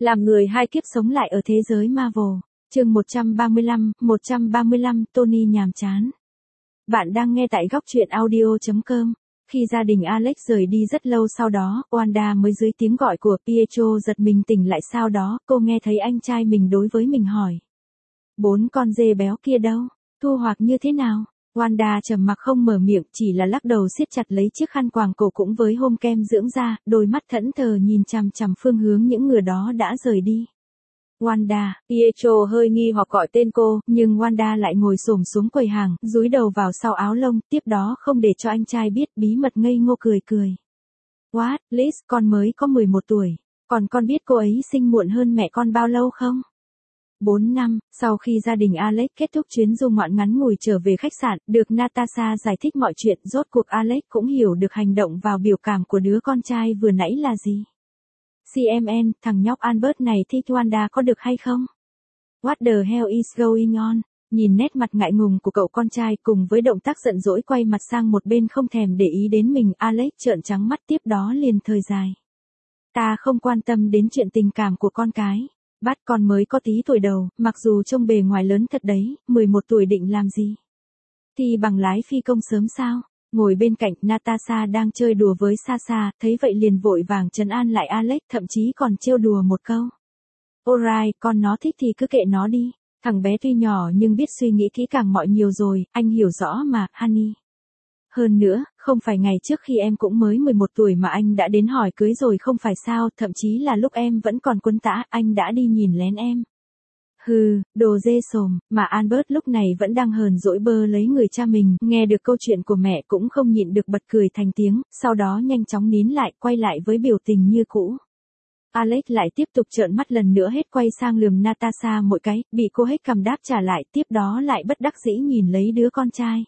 Làm người hai kiếp sống lại ở thế giới Marvel. Chương 135, Tony nhàm chán. Bạn đang nghe tại góc truyện audio.com. Khi gia đình Alex rời đi rất lâu sau đó, Wanda mới dưới tiếng gọi của Pietro giật mình tỉnh lại, sau đó cô nghe thấy anh trai mình đối với mình hỏi. 4 con dê béo kia đâu? Thu hoạch như thế nào? Wanda trầm mặc không mở miệng, chỉ là lắc đầu siết chặt lấy chiếc khăn quàng cổ cũng với hôm kem dưỡng da, đôi mắt thẫn thờ nhìn chằm chằm phương hướng những người đó đã rời đi. Wanda, Pietro hơi nghi hoặc gọi tên cô, nhưng Wanda lại ngồi xổm xuống quầy hàng, dúi đầu vào sau áo lông, tiếp đó không để cho anh trai biết, bí mật ngây ngô cười cười. What, Liz, con mới có 11 tuổi, còn con biết cô ấy sinh muộn hơn mẹ con bao lâu không? 4 năm, sau khi gia đình Alex kết thúc chuyến du ngoạn ngắn ngủi trở về khách sạn, được Natasha giải thích mọi chuyện, rốt cuộc Alex cũng hiểu được hành động và biểu cảm của đứa con trai vừa nãy là gì. CMN, thằng nhóc Albert này thích Wanda có được hay không? What the hell is going on? Nhìn nét mặt ngại ngùng của cậu con trai cùng với động tác giận dỗi quay mặt sang một bên không thèm để ý đến mình, Alex trợn trắng mắt, tiếp đó liền thời dài. Ta không quan tâm đến chuyện tình cảm của con cái. Bắt con mới có tí tuổi đầu, mặc dù trông bề ngoài lớn thật đấy, 11 tuổi định làm gì? Thì bằng lái phi công sớm sao? Ngồi bên cạnh, Natasha đang chơi đùa với Sasha, thấy vậy liền vội vàng trấn an lại Alex, thậm chí còn trêu đùa một câu. Alright, con nó thích thì cứ kệ nó đi. Thằng bé tuy nhỏ nhưng biết suy nghĩ kỹ càng mọi nhiều rồi, anh hiểu rõ mà, honey. Hơn nữa, không phải ngày trước khi em cũng mới 11 tuổi mà anh đã đến hỏi cưới rồi không phải sao, thậm chí là lúc em vẫn còn quân tã, anh đã đi nhìn lén em. Hừ, đồ dê sồm, mà Albert lúc này vẫn đang hờn dỗi bơ lấy người cha mình, nghe được câu chuyện của mẹ cũng không nhịn được bật cười thành tiếng, sau đó nhanh chóng nín lại, quay lại với biểu tình như cũ. Alex lại tiếp tục trợn mắt lần nữa, hết quay sang lườm Natasha một cái, bị cô hết cằm đáp trả lại, tiếp đó lại bất đắc dĩ nhìn lấy đứa con trai.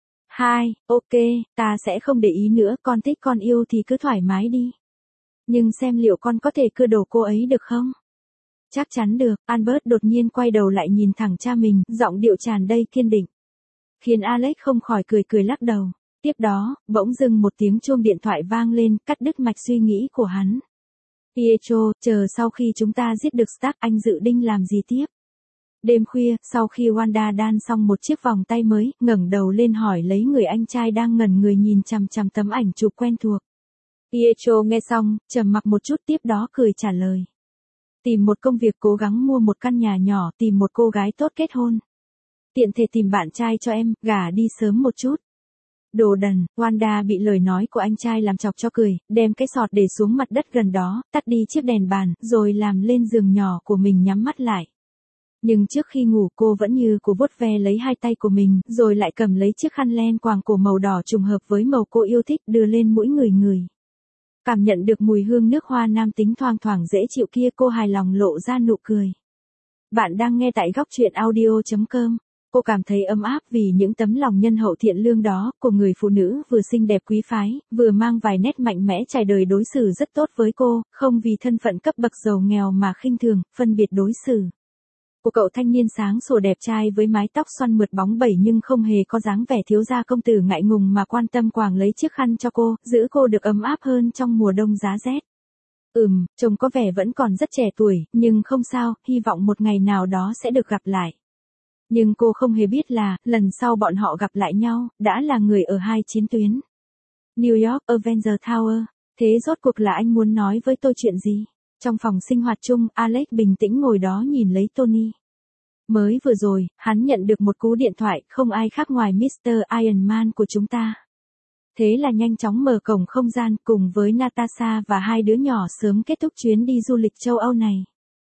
Ok, ta sẽ không để ý nữa, con thích con yêu thì cứ thoải mái đi. Nhưng xem liệu con có thể cưa đầu cô ấy được không? Chắc chắn được, Albert đột nhiên quay đầu lại nhìn thẳng cha mình, giọng điệu tràn đầy kiên định. Khiến Alex không khỏi cười lắc đầu. Tiếp đó, bỗng dưng một tiếng chuông điện thoại vang lên, cắt đứt mạch suy nghĩ của hắn. Pietro, chờ sau khi chúng ta giết được Stark, anh dự định làm gì tiếp? Đêm khuya, sau khi Wanda đan xong một chiếc vòng tay mới, ngẩng đầu lên hỏi lấy người anh trai đang ngẩn người nhìn chằm chằm tấm ảnh chụp quen thuộc. Pietro nghe xong, trầm mặc một chút, tiếp đó cười trả lời. Tìm một công việc, cố gắng mua một căn nhà nhỏ, tìm một cô gái tốt kết hôn. Tiện thể tìm bạn trai cho em, gả đi sớm một chút. Đồ đần, Wanda bị lời nói của anh trai làm chọc cho cười, đem cái sọt để xuống mặt đất gần đó, tắt đi chiếc đèn bàn, rồi làm lên giường nhỏ của mình nhắm mắt lại. Nhưng trước khi ngủ cô vẫn như của vuốt ve lấy hai tay của mình, rồi lại cầm lấy chiếc khăn len quàng cổ màu đỏ trùng hợp với màu cô yêu thích, đưa lên mũi người. Cảm nhận được mùi hương nước hoa nam tính thoang thoảng dễ chịu kia, cô hài lòng lộ ra nụ cười. Bạn đang nghe tại góc truyện audio.com. Cô cảm thấy ấm áp vì những tấm lòng nhân hậu thiện lương đó, của người phụ nữ vừa xinh đẹp quý phái, vừa mang vài nét mạnh mẽ trải đời đối xử rất tốt với cô, không vì thân phận cấp bậc giàu nghèo mà khinh thường, phân biệt đối xử. Của cậu thanh niên sáng sủa đẹp trai với mái tóc xoăn mượt bóng bẩy nhưng không hề có dáng vẻ thiếu gia công tử ngại ngùng mà quan tâm quàng lấy chiếc khăn cho cô, giữ cô được ấm áp hơn trong mùa đông giá rét. Trông có vẻ vẫn còn rất trẻ tuổi, nhưng không sao, hy vọng một ngày nào đó sẽ được gặp lại. Nhưng cô không hề biết là, lần sau bọn họ gặp lại nhau, đã là người ở hai chiến tuyến. New York, Avenger Tower. Thế rốt cuộc là anh muốn nói với tôi chuyện gì? Trong phòng sinh hoạt chung, Alex bình tĩnh ngồi đó nhìn lấy Tony. Mới vừa rồi, hắn nhận được một cú điện thoại, không ai khác ngoài Mr. Iron Man của chúng ta. Thế là nhanh chóng mở cổng không gian, cùng với Natasha và hai đứa nhỏ sớm kết thúc chuyến đi du lịch châu Âu này.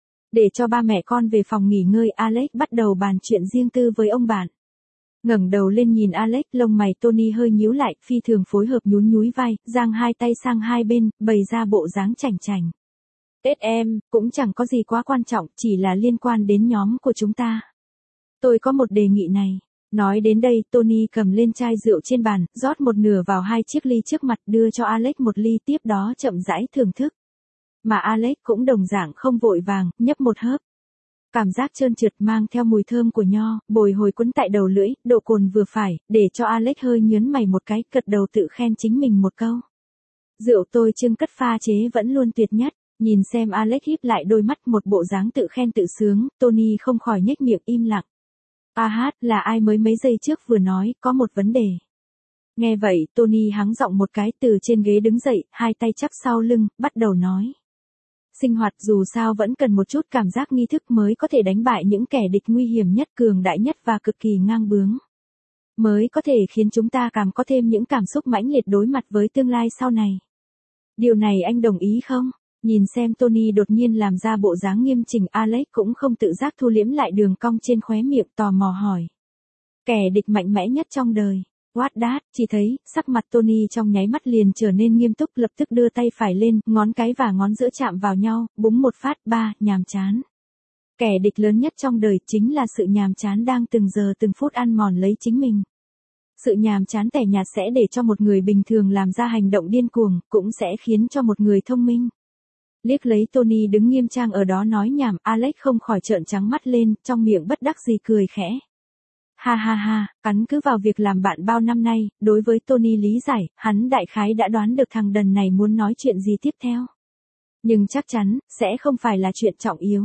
Để cho ba mẹ con về phòng nghỉ ngơi, Alex bắt đầu bàn chuyện riêng tư với ông bạn. Ngẩng đầu lên nhìn Alex, lông mày Tony hơi nhíu lại, phi thường phối hợp nhún nhúi vai, giang hai tay sang hai bên, bày ra bộ dáng chảnh chảnh. Tết em, cũng chẳng có gì quá quan trọng, chỉ là liên quan đến nhóm của chúng ta. Tôi có một đề nghị này. Nói đến đây, Tony cầm lên chai rượu trên bàn, rót một nửa vào hai chiếc ly trước mặt, đưa cho Alex một ly, tiếp đó chậm rãi thưởng thức. Mà Alex cũng đồng dạng không vội vàng, nhấp một hớp. Cảm giác trơn trượt mang theo mùi thơm của nho, bồi hồi quấn tại đầu lưỡi, độ cồn vừa phải, để cho Alex hơi nhớn mày một cái, gật đầu tự khen chính mình một câu. Rượu tôi trưng cất pha chế vẫn luôn tuyệt nhất. Nhìn xem Alex híp lại đôi mắt một bộ dáng tự khen tự sướng, Tony không khỏi nhếch miệng im lặng. Là ai mới mấy giây trước vừa nói, có một vấn đề. Nghe vậy, Tony hắng giọng một cái từ trên ghế đứng dậy, hai tay chắp sau lưng, bắt đầu nói. Sinh hoạt dù sao vẫn cần một chút cảm giác nghi thức mới có thể đánh bại những kẻ địch nguy hiểm nhất, cường đại nhất và cực kỳ ngang bướng. Mới có thể khiến chúng ta càng có thêm những cảm xúc mãnh liệt đối mặt với tương lai sau này. Điều này anh đồng ý không? Nhìn xem Tony đột nhiên làm ra bộ dáng nghiêm chỉnh, Alex cũng không tự giác thu liễm lại đường cong trên khóe miệng, tò mò hỏi. Kẻ địch mạnh mẽ nhất trong đời. What that, chỉ thấy, sắc mặt Tony trong nháy mắt liền trở nên nghiêm túc, lập tức đưa tay phải lên, ngón cái và ngón giữa chạm vào nhau, búng một phát, nhàm chán. Kẻ địch lớn nhất trong đời chính là sự nhàm chán đang từng giờ từng phút ăn mòn lấy chính mình. Sự nhàm chán tẻ nhạt sẽ để cho một người bình thường làm ra hành động điên cuồng, cũng sẽ khiến cho một người thông minh. Liếc lấy Tony đứng nghiêm trang ở đó nói nhảm, Alex không khỏi trợn trắng mắt lên, trong miệng bất đắc dĩ cười khẽ. Ha, căn cứ vào việc làm bạn bao năm nay, đối với Tony lý giải, hắn đại khái đã đoán được thằng đần này muốn nói chuyện gì tiếp theo. Nhưng chắc chắn, sẽ không phải là chuyện trọng yếu.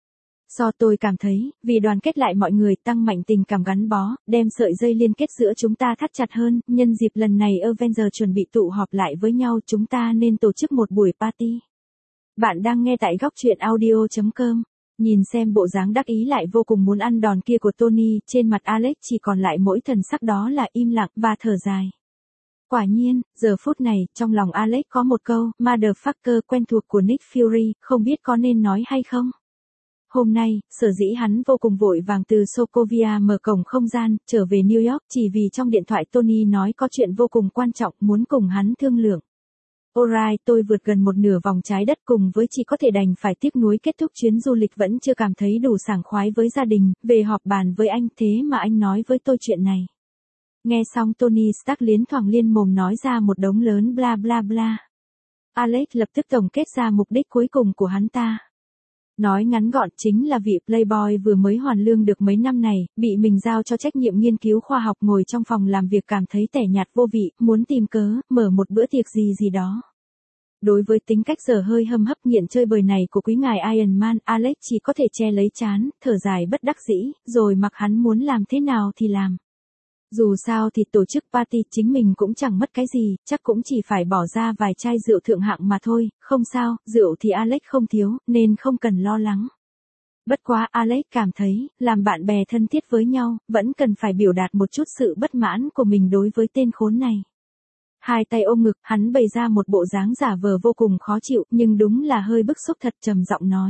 Tôi cảm thấy, vì đoàn kết lại mọi người, tăng mạnh tình cảm gắn bó, đem sợi dây liên kết giữa chúng ta thắt chặt hơn, nhân dịp lần này Avengers chuẩn bị tụ họp lại với nhau, chúng ta nên tổ chức một buổi party. Bạn đang nghe tại góc truyện audio.com. Nhìn xem bộ dáng đắc ý lại vô cùng muốn ăn đòn kia của Tony, trên mặt Alex chỉ còn lại mỗi thần sắc đó là im lặng và thở dài. Quả nhiên, giờ phút này, trong lòng Alex có một câu, motherfucker quen thuộc của Nick Fury, không biết có nên nói hay không. Hôm nay, sở dĩ hắn vô cùng vội vàng từ Sokovia mở cổng không gian, trở về New York, chỉ vì trong điện thoại Tony nói có chuyện vô cùng quan trọng, muốn cùng hắn thương lượng. Alright, tôi vượt gần một nửa vòng trái đất cùng với chị có thể đành phải tiếc nuối kết thúc chuyến du lịch, vẫn chưa cảm thấy đủ sảng khoái với gia đình, về họp bàn với anh, thế mà anh nói với tôi chuyện này. Nghe xong Tony Stark liên mồm nói ra một đống lớn bla bla bla. Alex lập tức tổng kết ra mục đích cuối cùng của hắn ta. Nói ngắn gọn chính là vị playboy vừa mới hoàn lương được mấy năm này, bị mình giao cho trách nhiệm nghiên cứu khoa học, ngồi trong phòng làm việc cảm thấy tẻ nhạt vô vị, muốn tìm cớ, mở một bữa tiệc gì đó. Đối với tính cách dở hơi hâm hấp nghiện chơi bời này của quý ngài Iron Man, Alex chỉ có thể che lấy trán, thở dài bất đắc dĩ, rồi mặc hắn muốn làm thế nào thì làm. Dù sao thì tổ chức party chính mình cũng chẳng mất cái gì, chắc cũng chỉ phải bỏ ra vài chai rượu thượng hạng mà thôi, không sao, rượu thì Alex không thiếu, nên không cần lo lắng. Bất quá Alex cảm thấy, làm bạn bè thân thiết với nhau, vẫn cần phải biểu đạt một chút sự bất mãn của mình đối với tên khốn này. Hai tay ôm ngực, hắn bày ra một bộ dáng giả vờ vô cùng khó chịu, nhưng đúng là hơi bức xúc thật, trầm giọng nói.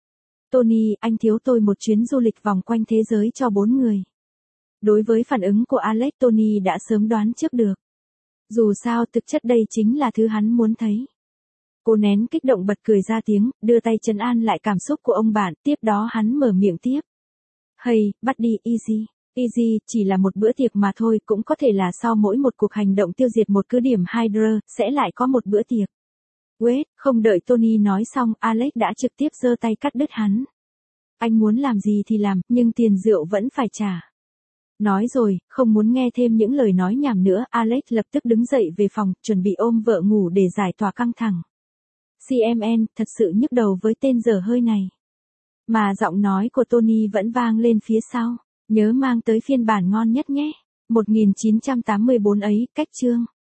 Tony, anh thiếu tôi một chuyến du lịch vòng quanh thế giới cho 4 người. Đối với phản ứng của Alex, Tony đã sớm đoán trước được. Dù sao thực chất đây chính là thứ hắn muốn thấy. Cô nén kích động bật cười ra tiếng, đưa tay trấn an lại cảm xúc của ông bạn, tiếp đó hắn mở miệng tiếp. Hey, bắt đi, easy, chỉ là một bữa tiệc mà thôi, cũng có thể là sau mỗi một cuộc hành động tiêu diệt một cứ điểm Hydra, sẽ lại có một bữa tiệc. Wait, không đợi Tony nói xong, Alex đã trực tiếp giơ tay cắt đứt hắn. Anh muốn làm gì thì làm, nhưng tiền rượu vẫn phải trả. Nói rồi, không muốn nghe thêm những lời nói nhảm nữa, Alex lập tức đứng dậy về phòng, chuẩn bị ôm vợ ngủ để giải tỏa căng thẳng. CMN, thật sự nhức đầu với tên dở hơi này. Mà giọng nói của Tony vẫn vang lên phía sau. Nhớ mang tới phiên bản ngon nhất nhé. 1984 ấy, cách chương.